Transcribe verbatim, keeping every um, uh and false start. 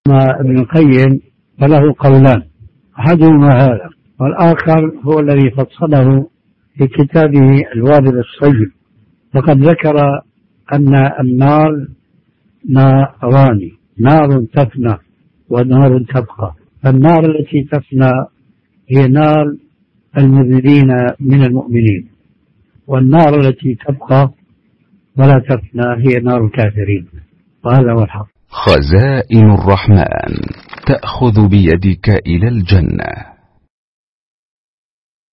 أما ابن القيم فله قولان، أحدهما هذا، والآخر هو الذي فصله في كتابه الوابل الصيب، فقد ذكر أن النار ناران، نار تفنى ونار تبقى. فالنار التي تفنى هي نار المذنبين من المؤمنين، والنار التي تبقى ولا تفنى هي نار الكافرين، وهذا هو الحق. خزائن الرحمن تأخذ بيدك إلى الجنة.